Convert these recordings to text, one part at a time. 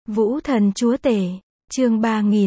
Vũ thần chúa tể, chương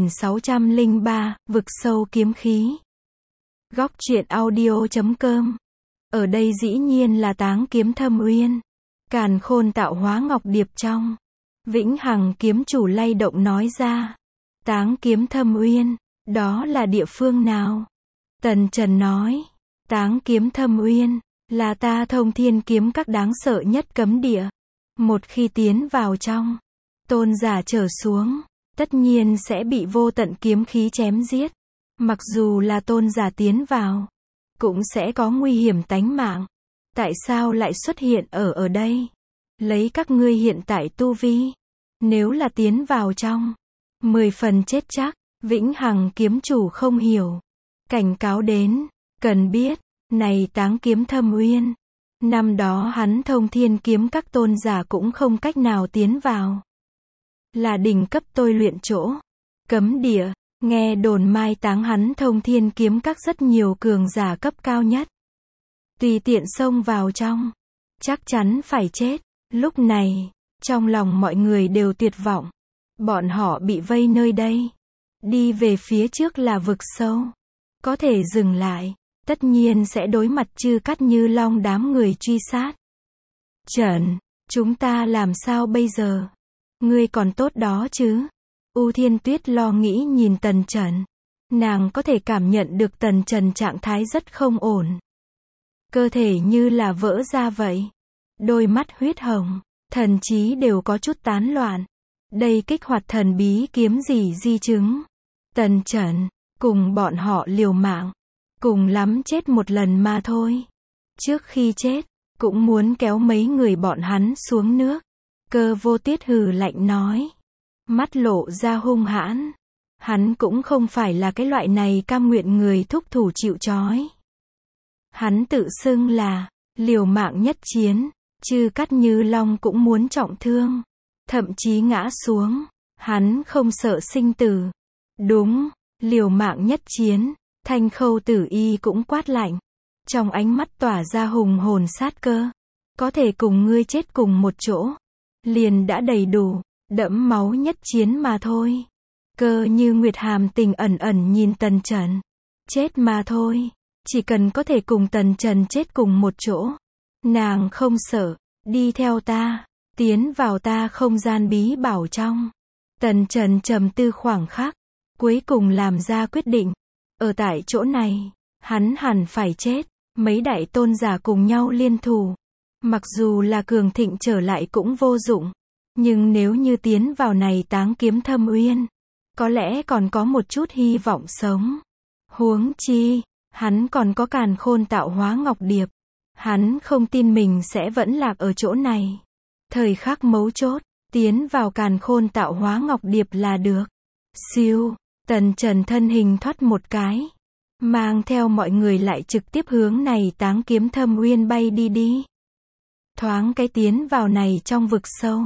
3603, vực sâu kiếm khí. Góc truyện audio.com. Ở đây dĩ nhiên là Táng Kiếm Thâm Uyên. Càn Khôn tạo hóa ngọc điệp trong. Vĩnh Hằng kiếm chủ lay động nói ra. Táng Kiếm Thâm Uyên, đó là địa phương nào? Tần Trần nói. Táng Kiếm Thâm Uyên, là ta thông thiên kiếm các đáng sợ nhất cấm địa. Một khi tiến vào trong, tôn giả trở xuống, tất nhiên sẽ bị vô tận kiếm khí chém giết. Mặc dù là tôn giả tiến vào, cũng sẽ có nguy hiểm tánh mạng. Tại sao lại xuất hiện ở đây? Lấy các ngươi hiện tại tu vi, nếu là tiến vào trong, 10 phần chết chắc. Vĩnh Hằng kiếm chủ không hiểu, cảnh cáo đến, cần biết, này Táng Kiếm Thâm Uyên, năm đó hắn thông thiên kiếm các tôn giả cũng không cách nào tiến vào. Là đỉnh cấp tôi luyện chỗ, cấm địa, nghe đồn mai táng hắn thông thiên kiếm các rất nhiều cường giả cấp cao nhất. Tùy tiện xông vào trong, chắc chắn phải chết. Lúc này, trong lòng mọi người đều tuyệt vọng. Bọn họ bị vây nơi đây. Đi về phía trước là vực sâu. Có thể dừng lại, tất nhiên sẽ đối mặt Chư Cát Như Long đám người truy sát. Trần, chúng ta làm sao bây giờ? Ngươi còn tốt đó chứ? U Thiên Tuyết lo nghĩ nhìn Tần Trần. Nàng có thể cảm nhận được Tần Trần trạng thái rất không ổn. Cơ thể như là vỡ ra vậy. Đôi mắt huyết hồng, thần trí đều có chút tán loạn. Đây kích hoạt thần bí kiếm gì di chứng. Tần Trần, cùng bọn họ liều mạng. Cùng lắm chết một lần mà thôi. Trước khi chết, cũng muốn kéo mấy người bọn hắn xuống nước. Cơ Vô Tuyết hừ lạnh nói. Mắt lộ ra hung hãn. Hắn cũng không phải là cái loại này cam nguyện người thúc thủ chịu trói. Hắn tự xưng là liều mạng nhất chiến. Chư Cát Như Long cũng muốn trọng thương, thậm chí ngã xuống. Hắn không sợ sinh tử. Đúng, liều mạng nhất chiến. Thanh Khâu Tử Y cũng quát lạnh, trong ánh mắt tỏa ra hùng hồn sát cơ. Có thể cùng ngươi chết cùng một chỗ, liền đã đầy đủ. Đẫm máu nhất chiến mà thôi. Cơ Như Nguyệt hàm tình ẩn ẩn nhìn Tần Trần. Chết mà thôi. Chỉ cần có thể cùng Tần Trần chết cùng một chỗ, nàng không sợ. Đi theo ta, tiến vào ta không gian bí bảo trong. Tần Trần trầm tư khoảng khắc, cuối cùng làm ra quyết định. Ở tại chỗ này, hắn hẳn phải chết. Mấy đại tôn giả cùng nhau liên thủ, mặc dù là cường thịnh trở lại cũng vô dụng. Nhưng nếu như tiến vào này Táng Kiếm Thâm Uyên, có lẽ còn có một chút hy vọng sống. Huống chi, hắn còn có Càn Khôn tạo hóa ngọc điệp. Hắn không tin mình sẽ vẫn lạc ở chỗ này. Thời khắc mấu chốt, tiến vào Càn Khôn tạo hóa ngọc điệp là được. Siêu, Tần Trần thân hình thoát một cái, mang theo mọi người lại trực tiếp hướng này Táng Kiếm Thâm Uyên bay đi. Thoáng cái tiến vào này trong vực sâu.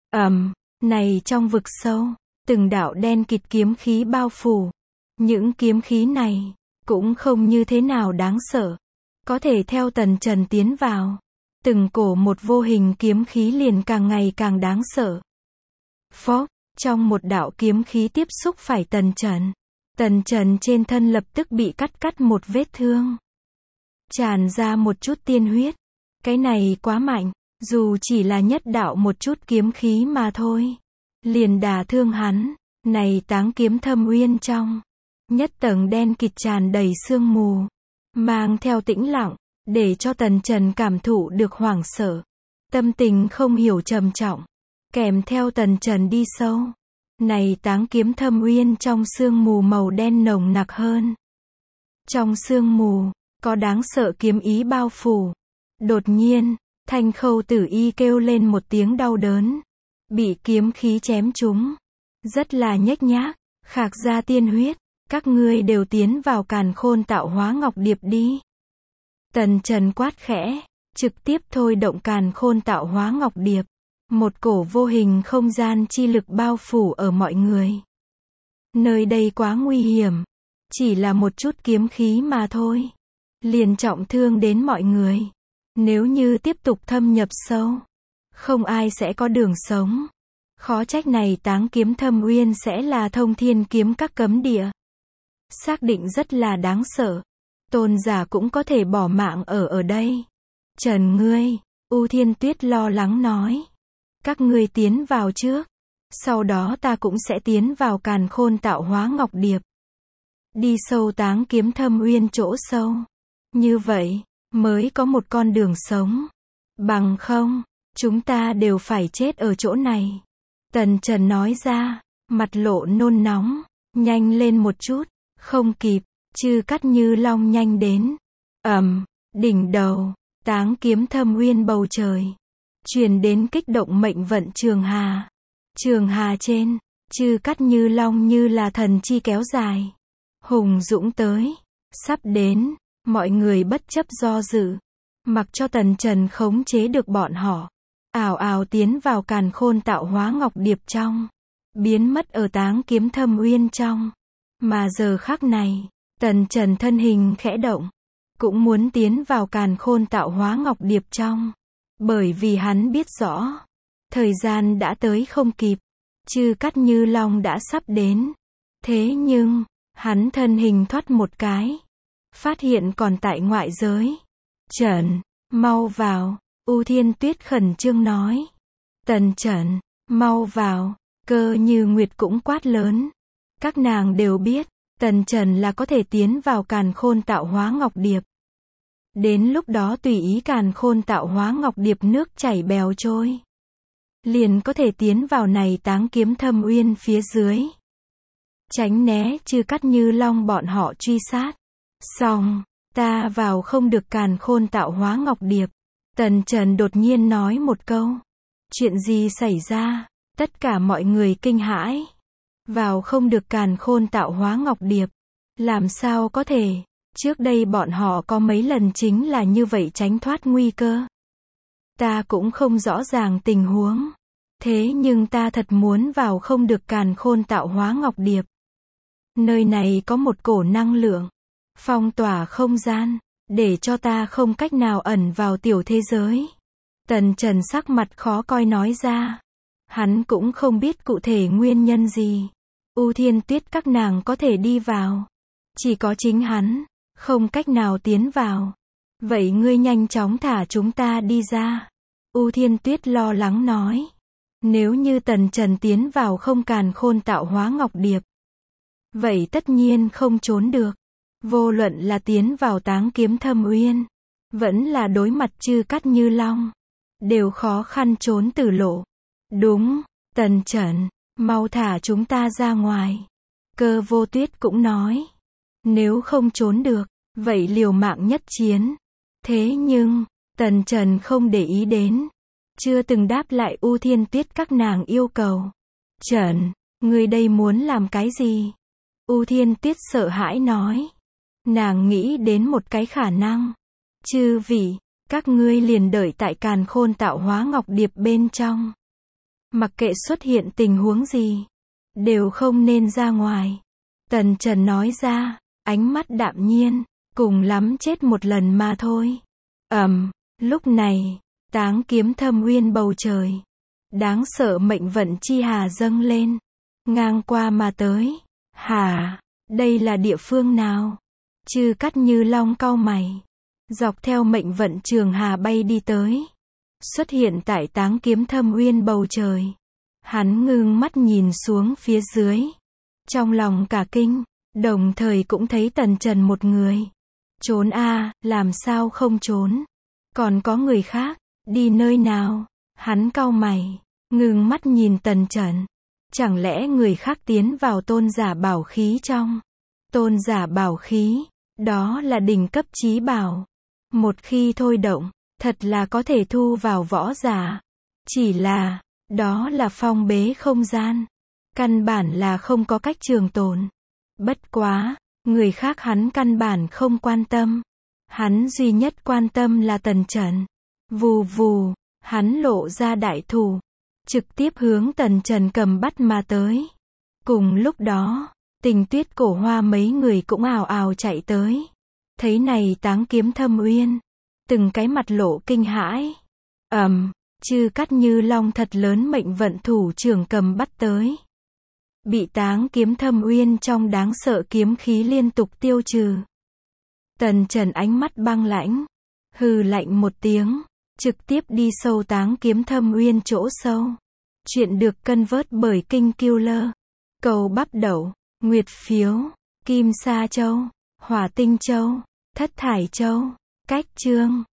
Này trong vực sâu, từng đạo đen kịt kiếm khí bao phủ. Những kiếm khí này, cũng không như thế nào đáng sợ. Có thể theo Tần Trần tiến vào, từng cổ một vô hình kiếm khí liền càng ngày càng đáng sợ. Phốc, trong một đạo kiếm khí tiếp xúc phải Tần Trần. Tần Trần trên thân lập tức bị cắt một vết thương. Tràn ra một chút tiên huyết. Cái này quá mạnh, dù chỉ là nhất đạo một chút kiếm khí mà thôi. Liền đả thương hắn. Này Táng Kiếm Thâm Uyên trong, nhất tầng đen kịt tràn đầy sương mù. Mang theo tĩnh lặng, để cho Tần Trần cảm thụ được hoảng sợ. Tâm tình không hiểu trầm trọng. Kèm theo Tần Trần đi sâu. Này Táng Kiếm Thâm Uyên trong sương mù màu đen nồng nặc hơn. Trong sương mù, có đáng sợ kiếm ý bao phủ. Đột nhiên, Thanh Khâu Tử Y kêu lên một tiếng đau đớn. Bị kiếm khí chém trúng. Rất là nhếch nhác, khạc ra tiên huyết. Các ngươi đều tiến vào Càn Khôn tạo hóa ngọc điệp đi. Tần Trần quát khẽ, trực tiếp thôi động Càn Khôn tạo hóa ngọc điệp. Một cổ vô hình không gian chi lực bao phủ ở mọi người. Nơi đây quá nguy hiểm. Chỉ là một chút kiếm khí mà thôi. Liền trọng thương đến mọi người. Nếu như tiếp tục thâm nhập sâu, không ai sẽ có đường sống. Khó trách này Táng Kiếm Thâm Uyên sẽ là thông thiên kiếm các cấm địa. Xác định rất là đáng sợ. Tôn giả cũng có thể bỏ mạng ở đây. Trần ngươi, U Thiên Tuyết lo lắng nói. Các ngươi tiến vào trước. Sau đó ta cũng sẽ tiến vào Càn Khôn Tạo Hóa Ngọc Điệp. Đi sâu Táng Kiếm Thâm Uyên chỗ sâu. Như vậy, mới có một con đường sống. Bằng không, chúng ta đều phải chết ở chỗ này. Tần Trần nói ra, mặt lộ nôn nóng. Nhanh lên một chút. Không kịp, Chư Cát Như Long nhanh đến. Đỉnh đầu, Táng Kiếm Thâm Uyên bầu trời. Truyền đến kích động mệnh vận Trường Hà. Trường Hà trên, Chư Cát Như Long như là thần chi kéo dài. Hùng dũng tới. Sắp đến, mọi người bất chấp do dự. Mặc cho Tần Trần khống chế được bọn họ. Ào ào tiến vào Càn Khôn Tạo Hóa Ngọc Điệp trong. Biến mất ở Táng Kiếm Thâm Uyên trong. Mà giờ khắc này, Tần Trần thân hình khẽ động. Cũng muốn tiến vào Càn Khôn Tạo Hóa Ngọc Điệp trong. Bởi vì hắn biết rõ. Thời gian đã tới không kịp. Chư Cát Như Long đã sắp đến. Thế nhưng, hắn thân hình thoát một cái. Phát hiện còn tại ngoại giới. Trần, mau vào. U Thiên Tuyết khẩn trương nói. Tần Trần, mau vào. Cơ Như Nguyệt cũng quát lớn. Các nàng đều biết, Tần Trần là có thể tiến vào Càn Khôn Tạo Hóa Ngọc Điệp. Đến lúc đó tùy ý Càn Khôn Tạo Hóa Ngọc Điệp nước chảy bèo trôi. Liền có thể tiến vào này Táng Kiếm Thâm Uyên phía dưới. Tránh né Chư Cát Như Long bọn họ truy sát. Xong, ta vào không được Càn Khôn Tạo Hóa Ngọc Điệp. Tần Trần đột nhiên nói một câu. Chuyện gì xảy ra? Tất cả mọi người kinh hãi. Vào không được Càn Khôn Tạo Hóa Ngọc Điệp. Làm sao có thể? Trước đây bọn họ có mấy lần chính là như vậy tránh thoát nguy cơ. Ta cũng không rõ ràng tình huống. Thế nhưng ta thật muốn vào không được Càn Khôn Tạo Hóa Ngọc Điệp. Nơi này có một cổ năng lượng. Phong tỏa không gian. Để cho ta không cách nào ẩn vào tiểu thế giới. Tần Trần sắc mặt khó coi nói ra. Hắn cũng không biết cụ thể nguyên nhân gì. U Thiên Tuyết các nàng có thể đi vào. Chỉ có chính hắn, không cách nào tiến vào. Vậy ngươi nhanh chóng thả chúng ta đi ra. U Thiên Tuyết lo lắng nói. Nếu như Tần Trần tiến vào không Càn Khôn Tạo Hóa Ngọc Điệp. Vậy tất nhiên không trốn được. Vô luận là tiến vào Táng Kiếm Thâm Uyên. Vẫn là đối mặt Chư Cát Như Long. Đều khó khăn trốn tử lộ. Đúng, Tần Trần, mau thả chúng ta ra ngoài. Cơ Vô Tuyết cũng nói. Nếu không trốn được, vậy liều mạng nhất chiến. Thế nhưng, Tần Trần không để ý đến. Chưa từng đáp lại U Thiên Tuyết các nàng yêu cầu. Trần, ngươi đây muốn làm cái gì? U Thiên Tuyết sợ hãi nói. Nàng nghĩ đến một cái khả năng. Chư vị, các ngươi liền đợi tại Càn Khôn Tạo Hóa Ngọc Điệp bên trong. Mặc kệ xuất hiện tình huống gì, đều không nên ra ngoài. Tần Trần nói ra, ánh mắt đạm nhiên, cùng lắm chết một lần mà thôi. Lúc này, Táng Kiếm Thâm Uyên bầu trời. Đáng sợ mệnh vận chi hà dâng lên. Ngang qua mà tới. Hà, đây là địa phương nào? Chư Cát Như Long cau mày. Dọc theo mệnh vận Trường Hà bay đi tới. Xuất hiện tại Táng Kiếm Thâm Uyên bầu trời. Hắn ngưng mắt nhìn xuống phía dưới. Trong lòng cả kinh, đồng thời cũng thấy Tần Trần một người. Trốn a, làm sao không trốn? Còn có người khác, đi nơi nào? Hắn cau mày, ngưng mắt nhìn Tần Trần. Chẳng lẽ người khác tiến vào tôn giả bảo khí trong? Tôn giả bảo khí, đó là đỉnh cấp chí bảo. Một khi thôi động, thật là có thể thu vào võ giả. Chỉ là, đó là phong bế không gian. Căn bản là không có cách trường tồn. Bất quá, người khác hắn căn bản không quan tâm. Hắn duy nhất quan tâm là Tần Trần. Vù vù, hắn lộ ra đại thủ. Trực tiếp hướng Tần Trần cầm bắt mà tới. Cùng lúc đó, Tình Tuyết Cổ Hoa mấy người cũng ào ào chạy tới. Thấy này Táng Kiếm Thâm Uyên. Từng cái mặt lộ kinh hãi. Chư Cát Như Long thật lớn mệnh vận thủ trưởng cầm bắt tới. Bị Táng Kiếm Thâm Uyên trong đáng sợ kiếm khí liên tục tiêu trừ. Tần Trần ánh mắt băng lãnh, hừ lạnh một tiếng, trực tiếp đi sâu Táng Kiếm Thâm Uyên chỗ sâu. Chuyện được cân vớt bởi Kinh Killer. Cầu bắp đậu, nguyệt phiếu, kim sa châu, hỏa tinh châu, thất thải châu. Cách chương